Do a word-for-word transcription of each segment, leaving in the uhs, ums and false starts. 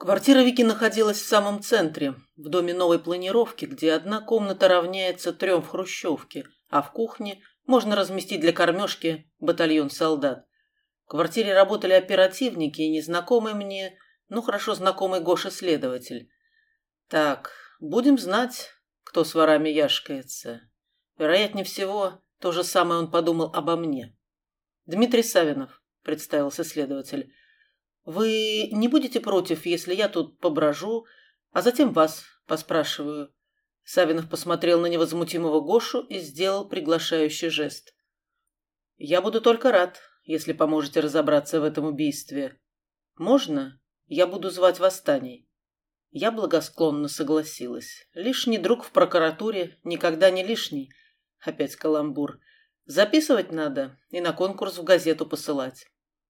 Квартира Вики находилась в самом центре, в доме новой планировки, где одна комната равняется трем в хрущевке, а в кухне можно разместить для кормежки батальон солдат. В квартире работали оперативники и незнакомый мне, ну хорошо знакомый Гоша-следователь. Так, будем знать, кто с ворами яшкается. Вероятнее всего, то же самое он подумал обо мне. «Дмитрий Савинов», — представился следователь. «Вы не будете против, если я тут поброжу, а затем вас поспрашиваю?» Савинов посмотрел на невозмутимого Гошу и сделал приглашающий жест. «Я буду только рад, если поможете разобраться в этом убийстве. Можно? Я буду звать вас Таней». Я благосклонно согласилась. Лишний друг в прокуратуре никогда не лишний. Опять каламбур. Записывать надо и на конкурс в газету посылать.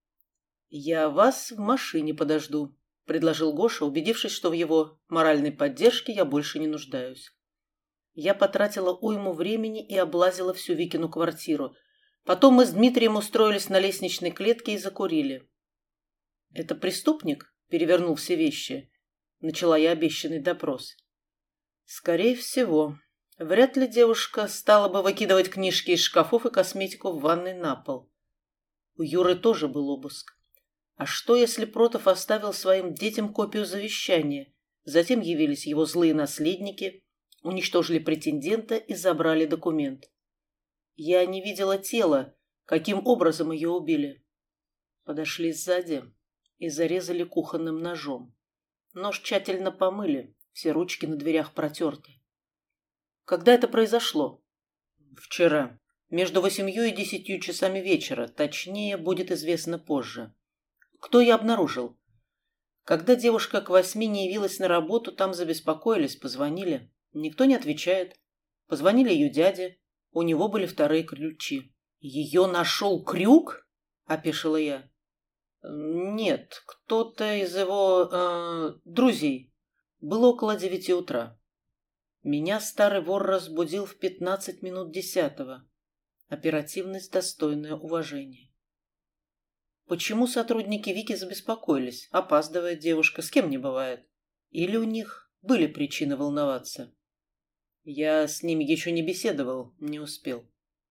«Я вас в машине подожду», — предложил Гоша, убедившись, что в его моральной поддержке я больше не нуждаюсь. Я потратила уйму времени и облазила всю Викину квартиру. Потом мы с Дмитрием устроились на лестничной клетке и закурили. «Это преступник?» — перевернул все вещи. Начала я обещанный допрос. «Скорее всего. Вряд ли девушка стала бы выкидывать книжки из шкафов и косметику в ванной на пол. У Юры тоже был обыск. А что, если Протов оставил своим детям копию завещания? Затем явились его злые наследники, уничтожили претендента и забрали документ. Я не видела тела, каким образом ее убили. Подошли сзади и зарезали кухонным ножом. Нож тщательно помыли, все ручки на дверях протерты. Когда это произошло? Вчера. Между восемью и десятью часами вечера, точнее, будет известно позже. Кто я обнаружил? Когда девушка к восьми не явилась на работу, там забеспокоились, позвонили. Никто не отвечает. Позвонили ее дяде. У него были вторые ключи. «Ее нашел Крюк?» – опешила я. «Нет, кто-то из его э, друзей. Было около девяти утра. Меня старый вор разбудил в пятнадцать минут десятого. Оперативность, достойное уважения. Почему сотрудники Вики забеспокоились? Опаздывает девушка, с кем не бывает. Или у них были причины волноваться? Я с ними еще не беседовал, не успел.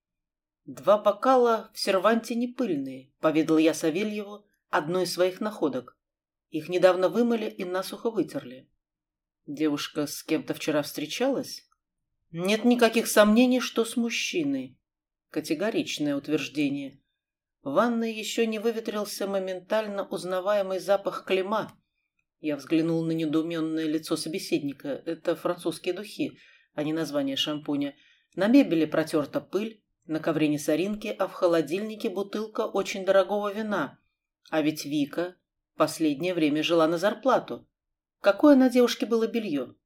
Два бокала в серванте не пыльные, поведал я Савельеву одну из своих находок. Их недавно вымыли и насухо вытерли. Девушка с кем-то вчера встречалась? Нет никаких сомнений, что с мужчиной. Категоричное утверждение. В ванной еще не выветрился моментально узнаваемый запах клема. Я взглянул на недоуменное лицо собеседника. Это французские духи, а не название шампуня. На мебели протерта пыль, на ковре не соринки, а в холодильнике бутылка очень дорогого вина. А ведь Вика в последнее время жила на зарплату. Какое на девушке было белье?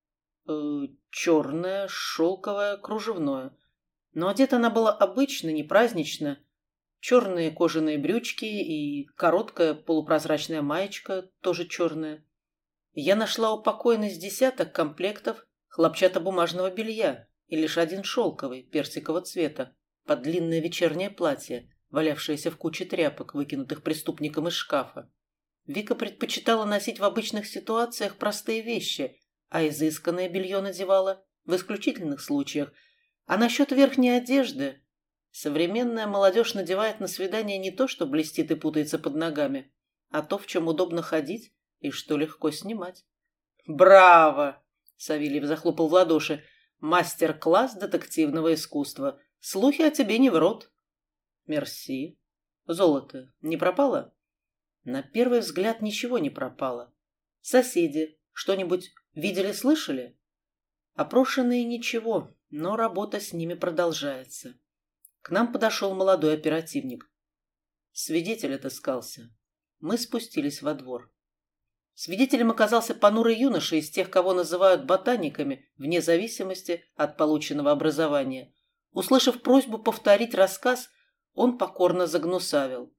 Э, черное, шелковое, кружевное. Но одета она была обычно, не празднично. Черные кожаные брючки и короткая полупрозрачная маечка, тоже черная. Я нашла у покойной с десяток комплектов хлопчатобумажного белья и лишь один шелковый, персикового цвета, под длинное вечернее платье, валявшееся в куче тряпок, выкинутых преступником из шкафа. Вика предпочитала носить в обычных ситуациях простые вещи, а изысканное белье надевала в исключительных случаях. А насчет верхней одежды... Современная молодежь надевает на свидание не то, что блестит и путается под ногами, а то, в чем удобно ходить и что легко снимать. «Браво!» — Савельев захлопал в ладоши. «Мастер-класс детективного искусства. Слухи о тебе не врут». «Мерси. Золото не пропало?» На первый взгляд ничего не пропало. «Соседи что-нибудь видели-слышали?» Опрошенные ничего, но работа с ними продолжается. К нам подошел молодой оперативник. Свидетель отыскался. Мы спустились во двор. Свидетелем оказался понурый юноша из тех, кого называют ботаниками, вне зависимости от полученного образования. Услышав просьбу повторить рассказ, он покорно загнусавил.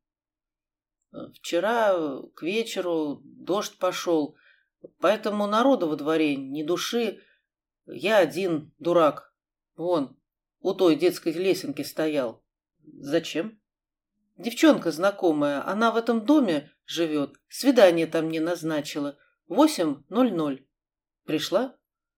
«Вчера к вечеру дождь пошел, поэтому народу во дворе ни души. Я один дурак. Вон, у той детской лесенки стоял. Зачем? Девчонка знакомая, она в этом доме живет, свидание там мне назначила. восемь ноль ноль. Пришла?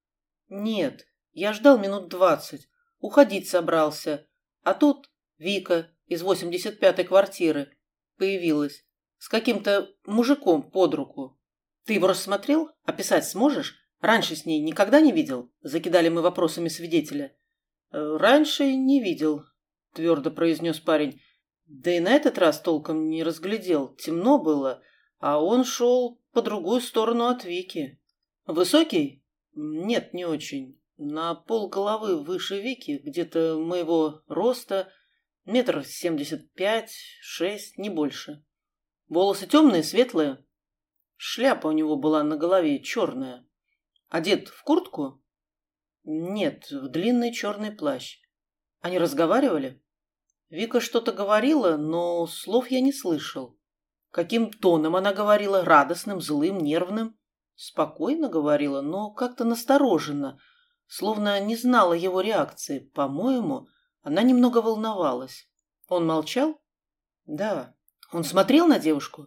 Нет, я ждал минут двадцать. Уходить собрался. А тут Вика из восемьдесят пятой квартиры появилась с каким-то мужиком под руку. Ты его рассмотрел? Описать сможешь? Раньше с ней никогда не видел? Закидали мы вопросами свидетеля. Раньше не видел, твердо произнес парень. Да и на этот раз толком не разглядел. Темно было, а он шел по другую сторону от Вики. Высокий? Нет, не очень. На полголовы выше Вики, где-то моего роста, метр семьдесят пять, шесть, не больше. Волосы темные, светлые. Шляпа у него была на голове черная. Одет в куртку? Нет, в длинный черный плащ. Они разговаривали? Вика что-то говорила, но слов я не слышал. Каким тоном она говорила? Радостным, злым, нервным? Спокойно говорила, но как-то настороженно, словно не знала его реакции. По-моему, она немного волновалась. Он молчал? Да. Он смотрел на девушку?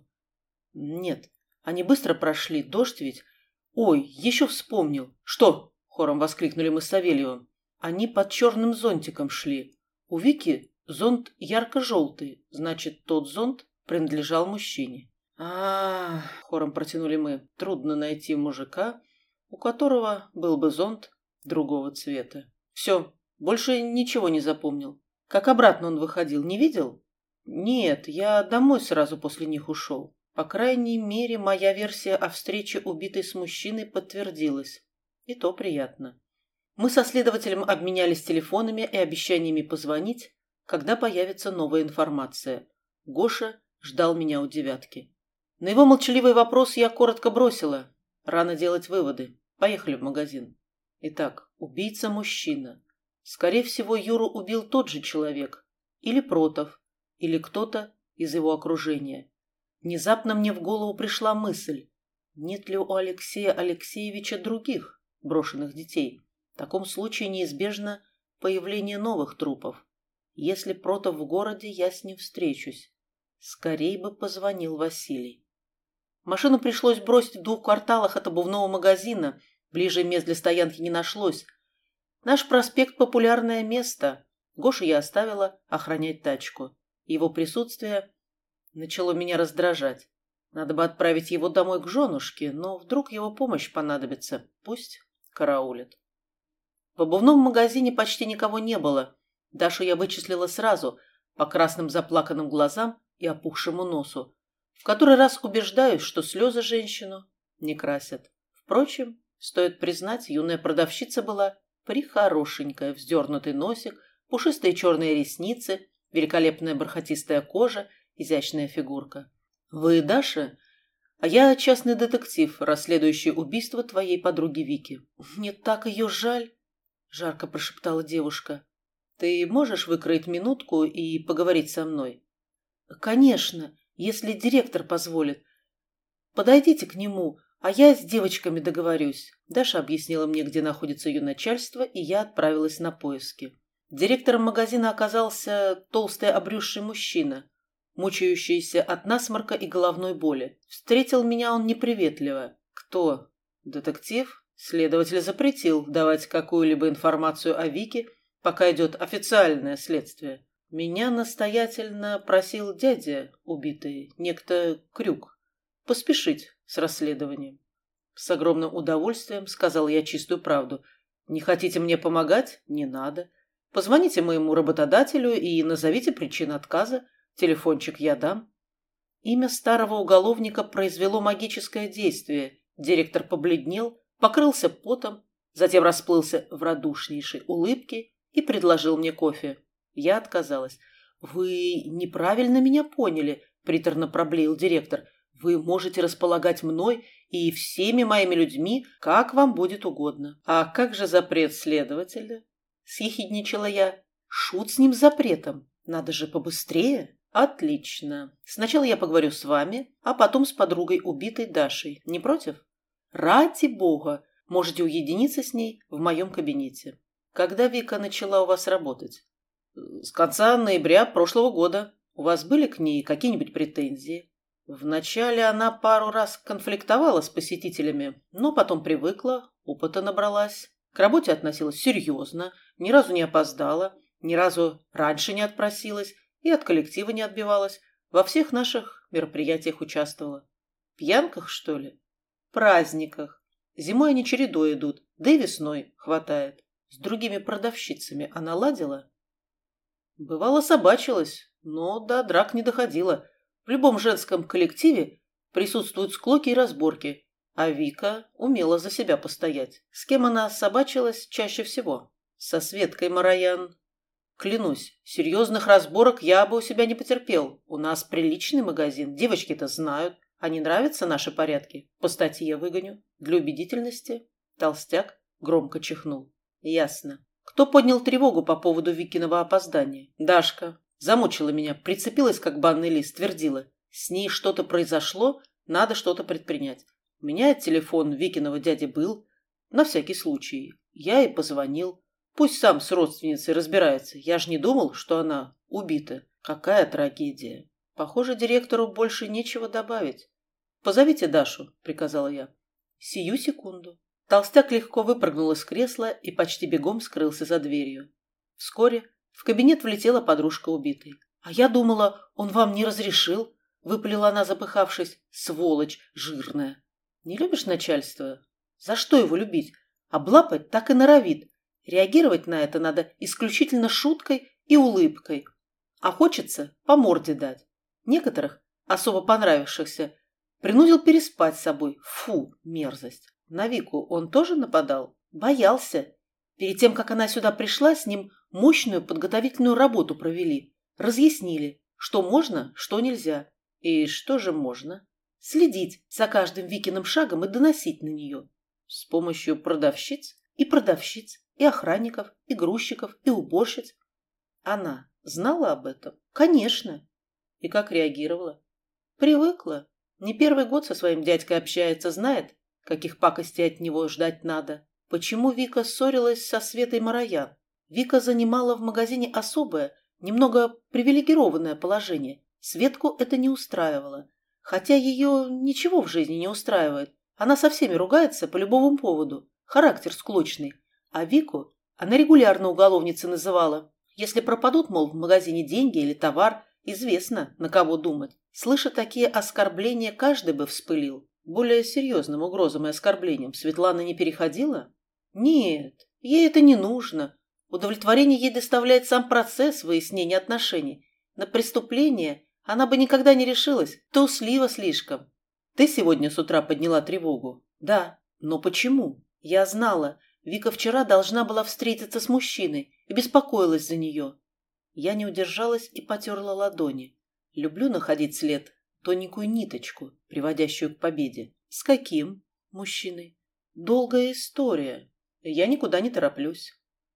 Нет. Они быстро прошли, дождь ведь. Ой, еще вспомнил. Что? Хором воскликнули мы с Савельевым. Они под черным зонтиком шли. У Вики зонт ярко-желтый, значит, тот зонт принадлежал мужчине. А, хором протянули мы. Трудно найти мужика, у которого был бы зонт другого цвета. Все, больше ничего не запомнил. Как обратно он выходил, не видел? Нет, я домой сразу после них ушел. По крайней мере, моя версия о встрече убитой с мужчиной подтвердилась. И то приятно. Мы со следователем обменялись телефонами и обещаниями позвонить, когда появится новая информация. Гоша ждал меня у девятки. На его молчаливый вопрос я коротко бросила. Рано делать выводы. Поехали в магазин. Итак, убийца мужчина. Скорее всего, Юру убил тот же человек. Или Протов. Или кто-то из его окружения. Внезапно мне в голову пришла мысль. Нет ли у Алексея Алексеевича других брошенных детей? В таком случае неизбежно появление новых трупов. Если Протов в городе, я с ним встречусь. Скорей бы позвонил Василий. Машину пришлось бросить в двух кварталах от обувного магазина. Ближе мест для стоянки не нашлось. Наш проспект – популярное место. Гошу я оставила охранять тачку. Его присутствие начало меня раздражать. Надо бы отправить его домой к женушке, но вдруг его помощь понадобится. Пусть караулит. В обувном магазине почти никого не было. Дашу я вычислила сразу, по красным заплаканным глазам и опухшему носу. В который раз убеждаюсь, что слезы женщину не красят. Впрочем, стоит признать, юная продавщица была прихорошенькая, вздернутый носик, пушистые черные ресницы, великолепная бархатистая кожа, изящная фигурка. «Вы Даша? А я частный детектив, расследующий убийство твоей подруги Вики. Мне так ее жаль!» — жарко прошептала девушка. «Ты можешь выкроить минутку и поговорить со мной?» «Конечно, если директор позволит. Подойдите к нему, а я с девочками договорюсь». Даша объяснила мне, где находится ее начальство, и я отправилась на поиски. Директором магазина оказался толстый обрюзший мужчина, мучающийся от насморка и головной боли. Встретил меня он неприветливо. «Кто? Детектив?» Следователь запретил давать какую-либо информацию о Вике, пока идет официальное следствие. Меня настоятельно просил дядя убитый, некто Крюк, поспешить с расследованием. С огромным удовольствием сказал я чистую правду. Не хотите мне помогать? Не надо. Позвоните моему работодателю и назовите причину отказа. Телефончик я дам. Имя старого уголовника произвело магическое действие. Директор побледнел, покрылся потом, затем расплылся в радушнейшей улыбке и предложил мне кофе. Я отказалась. «Вы неправильно меня поняли», — приторно проблеял директор. «Вы можете располагать мной и всеми моими людьми, как вам будет угодно». «А как же запрет следователя?» — съехидничала я. «Шут с ним запретом. Надо же побыстрее». «Отлично. Сначала я поговорю с вами, а потом с подругой убитой Дашей. Не против?» «Ради бога! Можете уединиться с ней в моем кабинете». «Когда Вика начала у вас работать?» «С конца ноября прошлого года. У вас были к ней какие-нибудь претензии?» Вначале она пару раз конфликтовала с посетителями, но потом привыкла, опыта набралась. К работе относилась серьезно, ни разу не опоздала, ни разу раньше не отпросилась и от коллектива не отбивалась. Во всех наших мероприятиях участвовала. Пьянках, что ли? Праздниках. Зимой они чередой идут, да и весной хватает. С другими продавщицами она ладила? Бывало, собачилась, но до драк не доходило. В любом женском коллективе присутствуют склоки и разборки, а Вика умела за себя постоять. С кем она собачилась чаще всего? Со Светкой Мароян. Клянусь, серьезных разборок я бы у себя не потерпел. У нас приличный магазин, девочки-то знают. А не нравятся наши порядки? По статье выгоню. Для убедительности. Толстяк громко чихнул. Ясно. Кто поднял тревогу по поводу Викиного опоздания? Дашка. Замучила меня, прицепилась как банный лист, твердила. С ней что-то произошло, надо что-то предпринять. У меня телефон Викиного дяди был. На всякий случай. Я и позвонил. Пусть сам с родственницей разбирается. Я ж не думал, что она убита. Какая трагедия. Похоже, директору больше нечего добавить. «Позовите Дашу», — приказала я. «Сию секунду». Толстяк легко выпрыгнул из кресла и почти бегом скрылся за дверью. Вскоре в кабинет влетела подружка убитой. «А я думала, он вам не разрешил», — выпалила она, запыхавшись. «Сволочь жирная». «Не любишь начальство?» «За что его любить? Облапать так и норовит. Реагировать на это надо исключительно шуткой и улыбкой. А хочется по морде дать. Некоторых, особо понравившихся, принудил переспать с собой. Фу, мерзость. На Вику он тоже нападал? Боялся. Перед тем, как она сюда пришла, с ним мощную подготовительную работу провели. Разъяснили, что можно, что нельзя. И что же можно? Следить за каждым Викиным шагом и доносить на нее. С помощью продавщиц и продавщиц, и охранников, и грузчиков, и уборщиц. Она знала об этом? Конечно. И как реагировала? Привыкла. Не первый год со своим дядькой общается, знает, каких пакостей от него ждать надо. Почему Вика ссорилась со Светой Мароян? Вика занимала в магазине особое, немного привилегированное положение. Светку это не устраивало. Хотя ее ничего в жизни не устраивает. Она со всеми ругается по любому поводу. Характер склочный. А Вику она регулярно уголовницей называла. Если пропадут, мол, в магазине деньги или товар, известно, на кого думать. Слыша такие оскорбления, каждый бы вспылил. Более серьезным угрозам и оскорблениям Светлана не переходила? Нет, ей это не нужно. Удовлетворение ей доставляет сам процесс выяснения отношений. На преступление она бы никогда не решилась, труслива слишком. Ты сегодня с утра подняла тревогу? Да, но почему? Я знала, Вика вчера должна была встретиться с мужчиной и беспокоилась за нее. Я не удержалась и потерла ладони. Люблю находить след, тоненькую ниточку, приводящую к победе. С каким мужчиной? Долгая история. Я никуда не тороплюсь.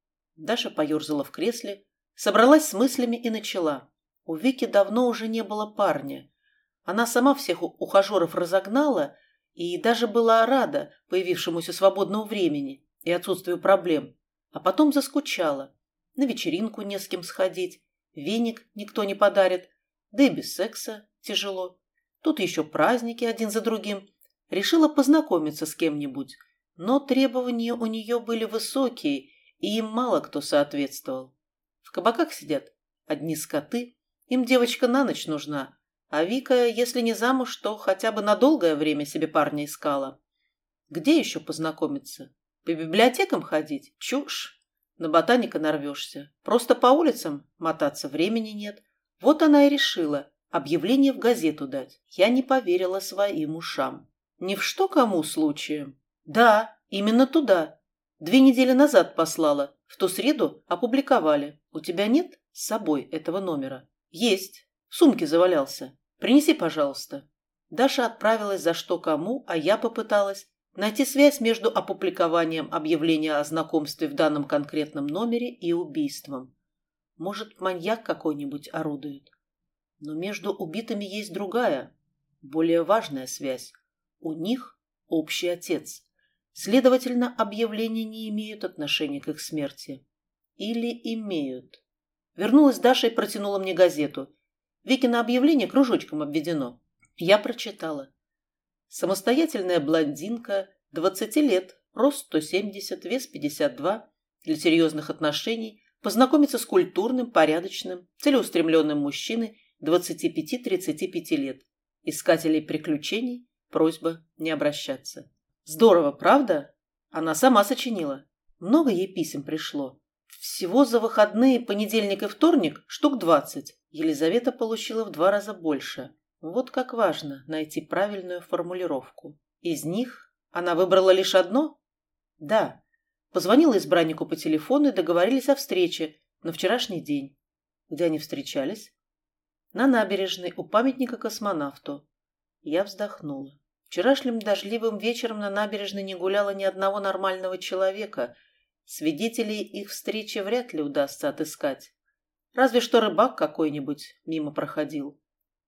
Даша поерзала в кресле, собралась с мыслями и начала. У Вики давно уже не было парня. Она сама всех ухажеров разогнала и даже была рада появившемуся свободному времени и отсутствию проблем. А потом заскучала. На вечеринку не с кем сходить, веник никто не подарит, да и без секса тяжело. Тут еще праздники один за другим. Решила познакомиться с кем-нибудь, но требования у нее были высокие, и им мало кто соответствовал. В кабаках сидят одни скоты, им девочка на ночь нужна, а Вика, если не замуж, то хотя бы на долгое время себе парня искала. Где еще познакомиться? По библиотекам ходить? Чушь. На ботаника нарвешься. Просто по улицам мотаться времени нет. Вот она и решила объявление в газету дать. Я не поверила своим ушам. Не в что кому случаем. Да, именно туда. Две недели назад послала. В ту среду опубликовали. У тебя нет с собой этого номера? Есть. В сумке завалялся. Принеси, пожалуйста. Даша отправилась за что кому, а я попыталась найти связь между опубликованием объявления о знакомстве в данном конкретном номере и убийством. Может, маньяк какой-нибудь орудует. Но между убитыми есть другая, более важная связь. У них общий отец. Следовательно, объявления не имеют отношения к их смерти. Или имеют. Вернулась Даша и протянула мне газету. Викино объявление кружочком обведено. Я прочитала. Самостоятельная блондинка, двадцати лет, рост сто семьдесят, вес пятьдесят два, для серьезных отношений, познакомиться с культурным, порядочным, целеустремленным мужчиной двадцати пяти-тридцати пяти лет. Искателей приключений просьба не обращаться. Здорово, правда? Она сама сочинила. Много ей писем пришло. Всего за выходные, понедельник и вторник, штук двадцать. Елизавета получила в два раза больше. Вот как важно найти правильную формулировку. Из них она выбрала лишь одно? Да. Позвонила избраннику по телефону и договорились о встрече на вчерашний день. Где они встречались? На набережной у памятника космонавту. Я вздохнула. Вчерашним дождливым вечером на набережной не гуляло ни одного нормального человека. Свидетелей их встречи вряд ли удастся отыскать. Разве что рыбак какой-нибудь мимо проходил.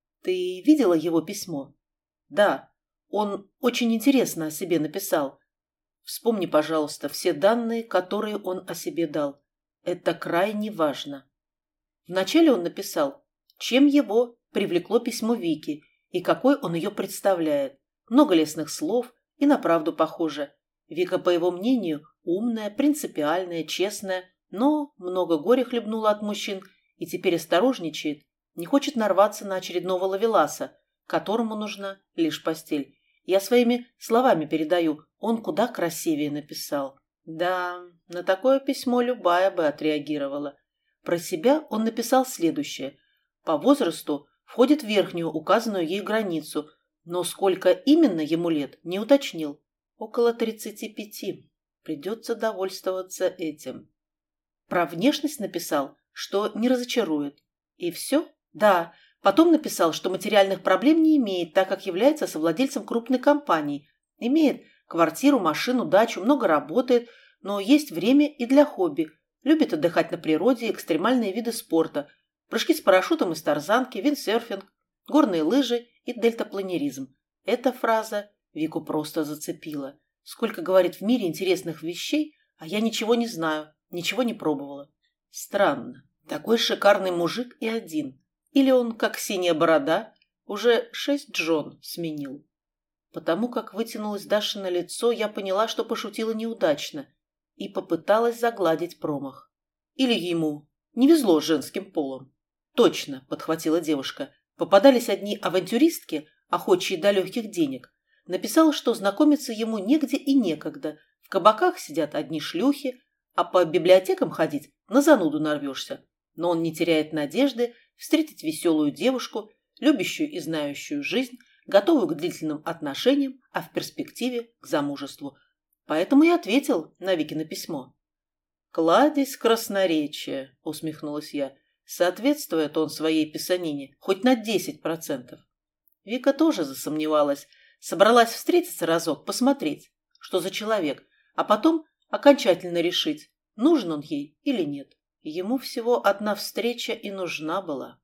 Ты видела его письмо? Да, он очень интересно о себе написал. Вспомни, пожалуйста, все данные, которые он о себе дал. Это крайне важно. Вначале он написал, чем его привлекло письмо Вики и какой он ее представляет. Много лестных слов и на правду похоже. Вика, по его мнению, умная, принципиальная, честная, но много горя хлебнула от мужчин и теперь осторожничает, не хочет нарваться на очередного ловеласа, которому нужна лишь постель. Я своими словами передаю, он куда красивее написал. Да, на такое письмо любая бы отреагировала. Про себя он написал следующее. По возрасту входит в верхнюю указанную ей границу, но сколько именно ему лет, не уточнил. Около тридцати пяти. Придется довольствоваться этим. Про внешность написал, что не разочарует. И все? Да. Потом написал, что материальных проблем не имеет, так как является совладельцем крупной компании. Имеет квартиру, машину, дачу, много работает, но есть время и для хобби. Любит отдыхать на природе, экстремальные виды спорта. Прыжки с парашютом из тарзанки, виндсерфинг, горные лыжи и дельтапланеризм. Эта фраза Вику просто зацепила. Сколько, говорит, в мире интересных вещей, а я ничего не знаю, ничего не пробовала. Странно. Такой шикарный мужик и один. Или он, как синяя борода, уже шесть Джон сменил. Потому как вытянулось Дашино лицо, я поняла, что пошутила неудачно, и попыталась загладить промах. Или ему не везло с женским полом. Точно, подхватила девушка. Попадались одни авантюристки, охочие до легких денег. Написал, что знакомиться ему негде и некогда. В кабаках сидят одни шлюхи, а по библиотекам ходить на зануду нарвешься. Но он не теряет надежды встретить веселую девушку, любящую и знающую жизнь, готовую к длительным отношениям, а в перспективе к замужеству. Поэтому и ответил на Викино письмо. «Кладезь красноречия», — усмехнулась я. «Соответствует он своей писанине хоть на десять процентов». Вика тоже засомневалась. Собралась встретиться разок, посмотреть, что за человек, а потом окончательно решить, нужен он ей или нет. Ему всего одна встреча и нужна была.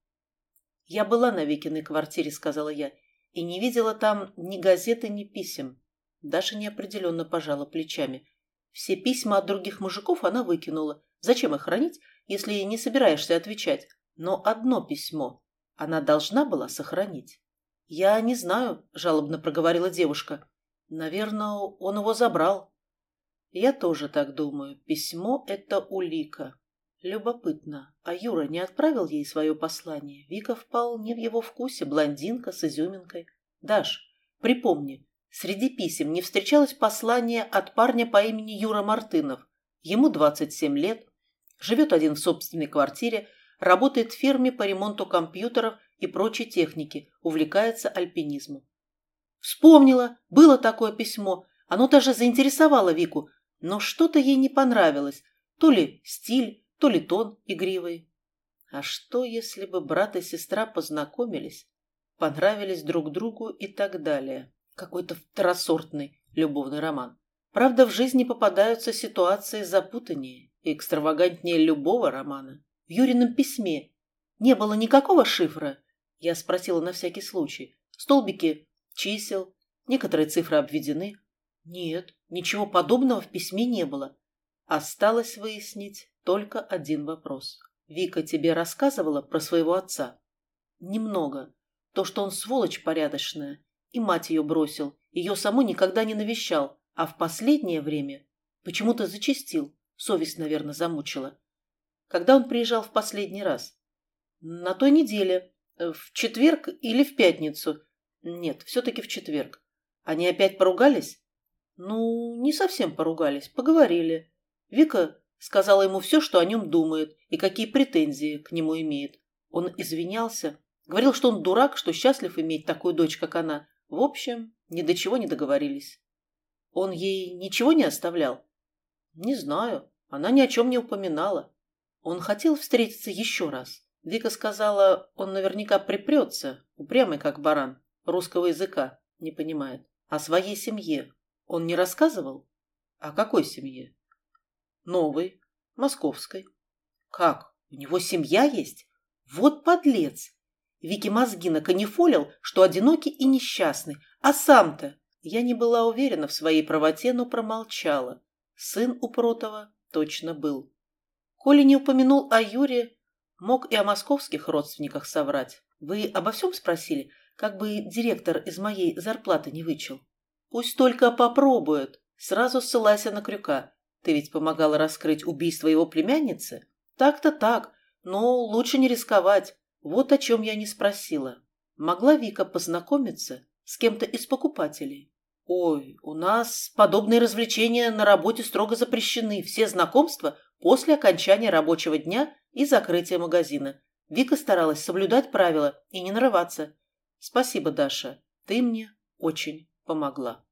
«Я была на Викиной квартире», — сказала я, — «и не видела там ни газеты, ни писем». Даша неопределенно пожала плечами. Все письма от других мужиков она выкинула. Зачем их хранить, если не собираешься отвечать? Но одно письмо она должна была сохранить. «Я не знаю», — жалобно проговорила девушка. «Наверное, он его забрал». «Я тоже так думаю. Письмо — это улика». Любопытно, а Юра не отправил ей свое послание? Вика вполне в его вкусе, блондинка с изюминкой. Даш, припомни, среди писем не встречалось послание от парня по имени Юра Мартынов. Ему двадцать семь лет, живет один в собственной квартире, работает в фирме по ремонту компьютеров и прочей техники, увлекается альпинизмом. Вспомнила, было такое письмо, оно даже заинтересовало Вику, но что-то ей не понравилось, то ли стиль, то ли тон игривый. А что, если бы брат и сестра познакомились, понравились друг другу и так далее? Какой-то второсортный любовный роман. Правда, в жизни попадаются ситуации запутаннее и экстравагантнее любого романа. В Юрином письме не было никакого шифра? Я спросила на всякий случай. Столбики чисел, некоторые цифры обведены. Нет, ничего подобного в письме не было. Осталось выяснить только один вопрос. Вика тебе рассказывала про своего отца? Немного. То, что он сволочь порядочная. И мать ее бросил. Ее саму никогда не навещал. А в последнее время почему-то зачастил. Совесть, наверное, замучила. Когда он приезжал в последний раз? На той неделе. В четверг или в пятницу? Нет, все-таки в четверг. Они опять поругались? Ну, не совсем поругались. Поговорили. Вика сказала ему все, что о нем думает, и какие претензии к нему имеет. Он извинялся. Говорил, что он дурак, что счастлив иметь такую дочь, как она. В общем, ни до чего не договорились. Он ей ничего не оставлял? Не знаю. Она ни о чем не упоминала. Он хотел встретиться еще раз. Вика сказала, он наверняка припрется, упрямый как баран, русского языка не понимает. О своей семье он не рассказывал? О какой семье? Новой, московской. Как? У него семья есть? Вот подлец! Вике мозги наканифолил, что одинокий и несчастный. А сам-то? Я не была уверена в своей правоте, но промолчала. Сын у Протова точно был. Коля не упомянул о Юре, мог и о московских родственниках соврать. Вы обо всем спросили? Как бы директор из моей зарплаты не вычел. Пусть только попробует. Сразу ссылайся на Крюка. Ты ведь помогала раскрыть убийство его племянницы? Так-то так, но лучше не рисковать. Вот о чем я не спросила. Могла Вика познакомиться с кем-то из покупателей? Ой, у нас подобные развлечения на работе строго запрещены. Все знакомства после окончания рабочего дня и закрытия магазина. Вика старалась соблюдать правила и не нарываться. Спасибо, Даша. Ты мне очень помогла.